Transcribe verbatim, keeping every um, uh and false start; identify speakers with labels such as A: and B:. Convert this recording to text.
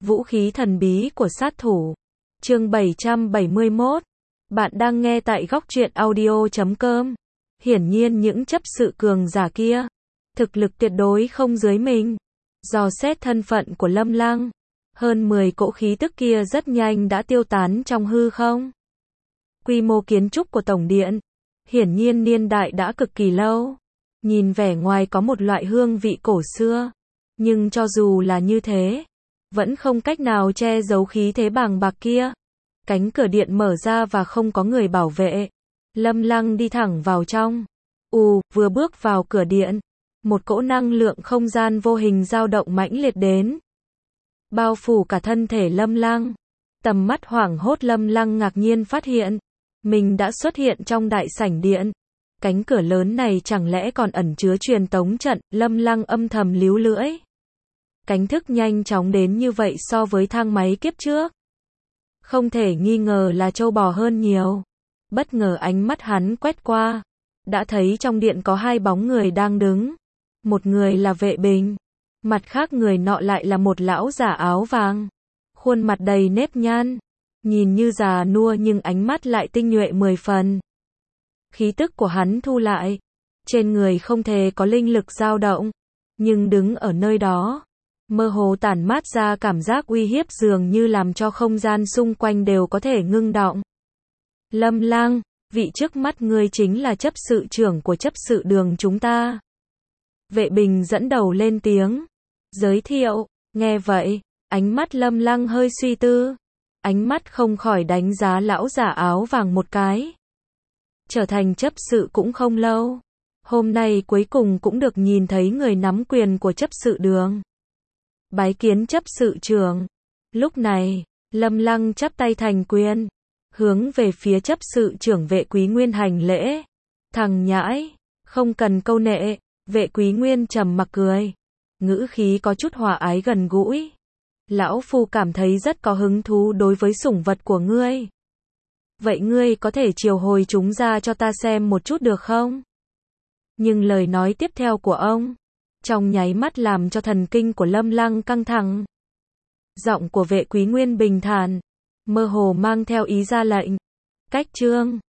A: Vũ khí thần bí của sát thủ. Chương bảy trăm bảy mươi mốt. Bạn đang nghe tại góc truyện audio chấm com. Hiển nhiên những chấp sự cường giả kia, thực lực tuyệt đối không dưới mình. Dò xét thân phận của Lâm Lăng, hơn mười cỗ khí tức kia rất nhanh đã tiêu tán trong hư không. Quy mô kiến trúc của tổng điện, hiển nhiên niên đại đã cực kỳ lâu. Nhìn vẻ ngoài có một loại hương vị cổ xưa, nhưng cho dù là như thế, vẫn không cách nào che giấu khí thế bàng bạc kia. Cánh cửa điện mở ra và không có người bảo vệ. Lâm Lăng đi thẳng vào trong. Ù, vừa bước vào cửa điện, một cỗ năng lượng không gian vô hình dao động mãnh liệt đến, bao phủ cả thân thể Lâm Lăng. Tầm mắt hoảng hốt Lâm Lăng ngạc nhiên phát hiện, mình đã xuất hiện trong đại sảnh điện. Cánh cửa lớn này chẳng lẽ còn ẩn chứa truyền tống trận, Lâm Lăng âm thầm líu lưỡi. Cánh thức nhanh chóng đến như vậy so với thang máy kiếp trước, không thể nghi ngờ là trâu bò hơn nhiều. Bất ngờ ánh mắt hắn quét qua, đã thấy trong điện có hai bóng người đang đứng. Một người là Vệ Bình, mặt khác người nọ lại là một lão giả áo vàng, khuôn mặt đầy nếp nhăn, nhìn như già nua nhưng ánh mắt lại tinh nhuệ mười phần. Khí tức của hắn thu lại, trên người không thể có linh lực dao động, nhưng đứng ở nơi đó, mơ hồ tản mát ra cảm giác uy hiếp dường như làm cho không gian xung quanh đều có thể ngưng động. Lâm Lăng, vị trước mắt ngươi chính là chấp sự trưởng của chấp sự đường chúng ta. Vệ Bình dẫn đầu lên tiếng, giới thiệu. Nghe vậy, ánh mắt Lâm Lăng hơi suy tư, ánh mắt không khỏi đánh giá lão giả áo vàng một cái. Trở thành chấp sự cũng không lâu, hôm nay cuối cùng cũng được nhìn thấy người nắm quyền của chấp sự đường. Bái kiến chấp sự trưởng. Lúc này, Lâm Lăng chắp tay thành quyền, hướng về phía chấp sự trưởng Vệ Quý Nguyên hành lễ. Thằng nhãi, không cần câu nệ. Vệ Quý Nguyên trầm mặc cười, ngữ khí có chút hòa ái gần gũi. Lão phu cảm thấy rất có hứng thú đối với sủng vật của ngươi. Vậy ngươi có thể triệu hồi chúng ra cho ta xem một chút được không? Nhưng lời nói tiếp theo của ông, trong nháy mắt làm cho thần kinh của Lâm Lăng căng thẳng. Giọng của Vệ Quý Nguyên bình thản, mơ hồ mang theo ý ra lệnh. Cách chương